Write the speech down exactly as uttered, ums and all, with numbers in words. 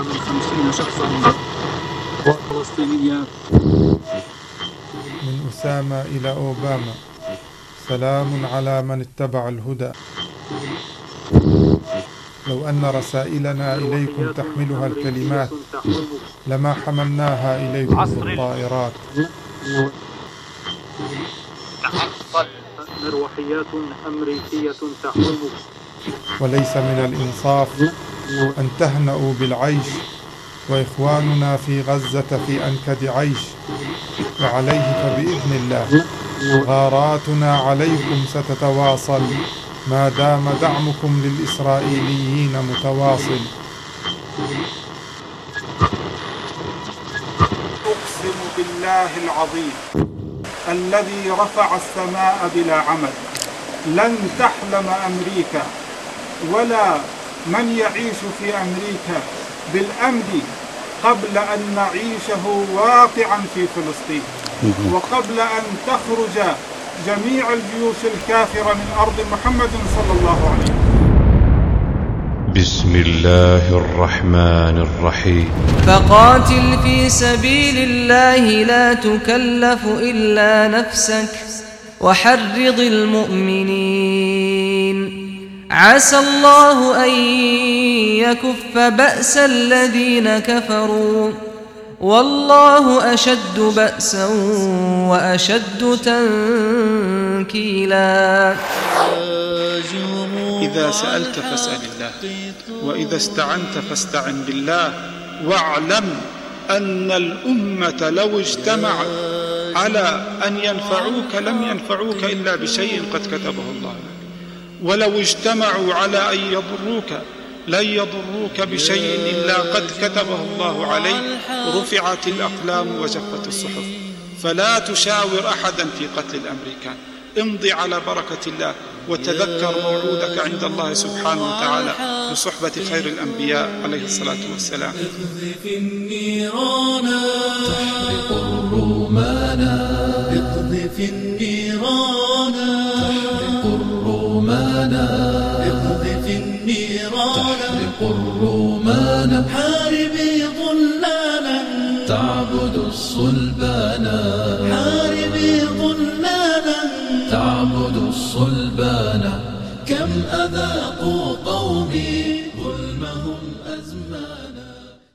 من خمسين شخصا فلسطينية. من أسامة إلى أوباما، سلام على من اتبع الهدى. لو أن رسائلنا إليكم تحملها الكلمات لما حملناها إليكم بالطائرات. مروحيات أمريكية تحومك. وليس من الإنصاف أن تهنأوا بالعيش وإخواننا في غزة في أنكد عيش، وعليه فبإذن الله غاراتنا عليكم ستتواصل ما دام دعمكم للإسرائيليين متواصل. أقسم بالله العظيم الذي رفع السماء بلا عمد، لن تحلم أمريكا ولا من يعيش في أمريكا بالأمن قبل أن نعيشه واقعا في فلسطين، وقبل أن تخرج جميع الجيوش الكافرة من أرض محمد صلى الله عليه وسلم. بسم الله الرحمن الرحيم. فقاتل في سبيل الله لا تكلف إلا نفسك وحرض المؤمنين، عسى الله أن يكف بأس الذين كفروا والله أشد بأسا وأشد تنكيلا. إذا سألت فاسأل الله، وإذا استعنت فاستعن بالله، واعلم أن الأمة لو اجتمعت على أن ينفعوك لم ينفعوك إلا بشيء قد كتبه الله لك، ولو اجتمعوا على أن يضروك لن يضروك بشيء إلا قد كتبه الله عليك. رفعت الأقلام وجفت الصحف، فلا تشاور أحدا في قتل الأمريكان. امضي على بركة الله وتذكر موعودك عند الله سبحانه وتعالى بصحبة خير الأنبياء عليه الصلاة والسلام. اقذف النيران تحرق الرومان، اقذف النيران تحرق الرومان، اقذف النيران تحرق الرومان. حاربي ظلالا تعبد الصلبان، حاربي ظلالا تعبد الصلبان. كم أذاقوا قومي